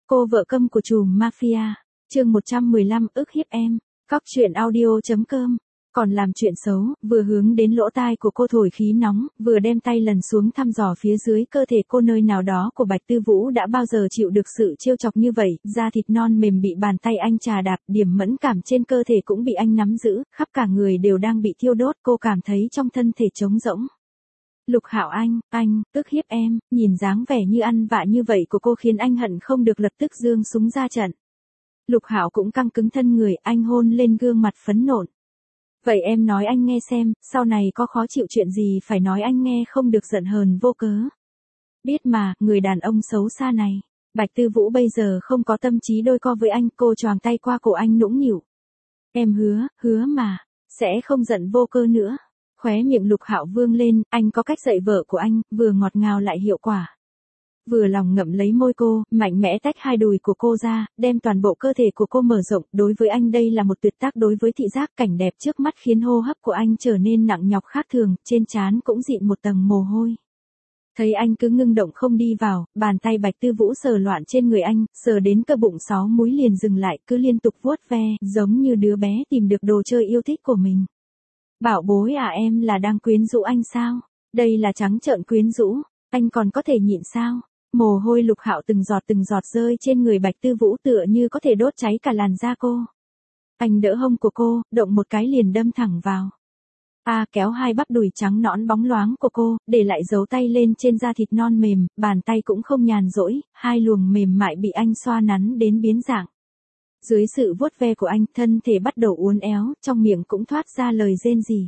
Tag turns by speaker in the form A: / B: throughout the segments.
A: Cô vợ câm của trùm mafia, chương 115 ức hiếp em, cóc truyện audio.com. Còn làm chuyện xấu, vừa hướng đến lỗ tai của cô thổi khí nóng, vừa đem tay lần xuống thăm dò phía dưới cơ thể cô nơi nào đó của Bạch Tư Vũ đã bao giờ chịu được sự trêu chọc như vậy, da thịt non mềm bị bàn tay anh chà đạp, điểm mẫn cảm trên cơ thể cũng bị anh nắm giữ, khắp cả người đều đang bị thiêu đốt, cô cảm thấy trong thân thể trống rỗng. Lục Hạo anh, ức hiếp em, nhìn dáng vẻ như ăn vạ như vậy của cô khiến anh hận không được lập tức giương súng ra trận. Lục Hạo cũng căng cứng thân người, anh hôn lên gương mặt phấn nộn. Vậy em nói anh nghe xem, sau này có khó chịu chuyện gì phải nói anh nghe, không được giận hờn vô cớ. Biết mà, người đàn ông xấu xa này. Bạch Tư Vũ bây giờ không có tâm trí đôi co với anh, cô choàng tay qua cổ anh nũng nịu. Em hứa mà, sẽ không giận vô cơ nữa. Khóe miệng Lục Hạo vương lên, anh có cách dạy vợ của anh, vừa ngọt ngào lại hiệu quả. Vừa lòng ngậm lấy môi cô, mạnh mẽ tách hai đùi của cô ra, đem toàn bộ cơ thể của cô mở rộng, đối với anh đây là một tuyệt tác đối với thị giác, cảnh đẹp trước mắt khiến hô hấp của anh trở nên nặng nhọc khác thường, trên trán cũng dịn một tầng mồ hôi. Thấy anh cứ ngưng động không đi vào, bàn tay Bạch Tư Vũ sờ loạn trên người anh, sờ đến cơ bụng 6 múi liền dừng lại, cứ liên tục vuốt ve, giống như đứa bé tìm được đồ chơi yêu thích của mình. Bảo bối à, em là đang quyến rũ anh sao? Đây là trắng trợn quyến rũ, anh còn có thể nhịn sao? Mồ hôi Lục Hạo từng giọt rơi trên người Bạch Tư Vũ tựa như có thể đốt cháy cả làn da cô. Anh đỡ hông của cô, động một cái liền đâm thẳng vào. Kéo hai bắp đùi trắng nõn bóng loáng của cô, để lại dấu tay lên trên da thịt non mềm, bàn tay cũng không nhàn rỗi, hai luồng mềm mại bị anh xoa nắn đến biến dạng. Dưới sự vuốt ve của anh, thân thể bắt đầu uốn éo, trong miệng cũng thoát ra lời rên rỉ.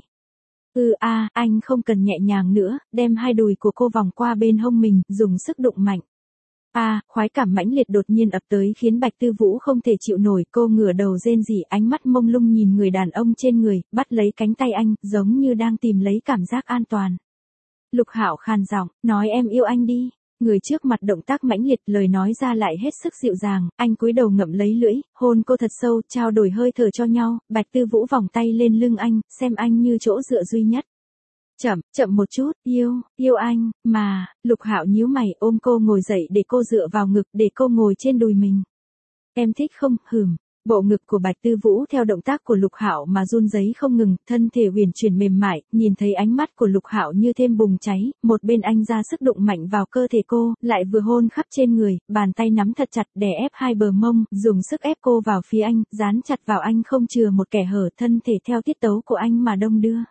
A: Anh không cần nhẹ nhàng nữa, đem hai đùi của cô vòng qua bên hông mình, dùng sức đụng mạnh. Khoái cảm mãnh liệt đột nhiên ập tới khiến Bạch Tư Vũ không thể chịu nổi, cô ngửa đầu rên rỉ, ánh mắt mông lung nhìn người đàn ông trên người, bắt lấy cánh tay anh, giống như đang tìm lấy cảm giác an toàn. Lục Hạo khàn giọng, nói em yêu anh đi. Người trước mặt động tác mãnh liệt, lời nói ra lại hết sức dịu dàng, anh cúi đầu ngậm lấy lưỡi, hôn cô thật sâu, trao đổi hơi thở cho nhau, Bạch Tư Vũ vòng tay lên lưng anh, xem anh như chỗ dựa duy nhất. Chậm một chút, yêu anh, mà, Lục Hạo nhíu mày ôm cô ngồi dậy để cô dựa vào ngực, để cô ngồi trên đùi mình. Em thích không, Bộ ngực của Bạch Tư Vũ theo động tác của Lục Hạo mà run rẩy không ngừng, thân thể huyền chuyển mềm mại, nhìn thấy ánh mắt của Lục Hạo như thêm bùng cháy, một bên anh ra sức đụng mạnh vào cơ thể cô, lại vừa hôn khắp trên người, bàn tay nắm thật chặt đè ép hai bờ mông, dùng sức ép cô vào phía anh, dán chặt vào anh không chừa một kẻ hở, thân thể theo tiết tấu của anh mà đong đưa.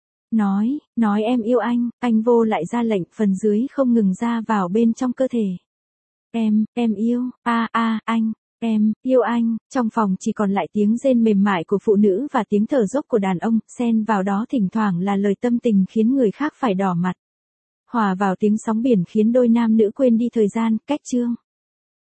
A: Nói em yêu anh vô lại ra lệnh, phần dưới không ngừng ra vào bên trong cơ thể. Em yêu, anh. Em yêu anh, trong phòng chỉ còn lại tiếng rên mềm mại của phụ nữ và tiếng thở dốc của đàn ông, xen vào đó thỉnh thoảng là lời tâm tình khiến người khác phải đỏ mặt. Hòa vào tiếng sóng biển khiến đôi nam nữ quên đi thời gian, cách chương.